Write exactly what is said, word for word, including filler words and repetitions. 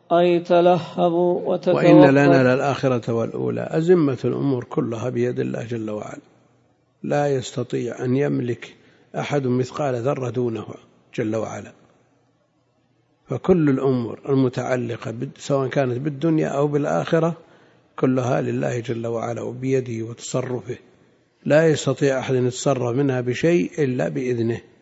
أي تلهبوا وتتوقف. وإن لنا للآخرة والأولى. أزمة الأمور كلها بيد الله جل وعلا، لا يستطيع أن يملك أحد مثقال ذرة دونه جل وعلا. فكل الأمور المتعلقة سواء كانت بالدنيا أو بالآخرة كلها لله جل وعلا وبيده وتصرفه، لا يستطيع أحد أن يتصرف منها بشيء إلا بإذنه.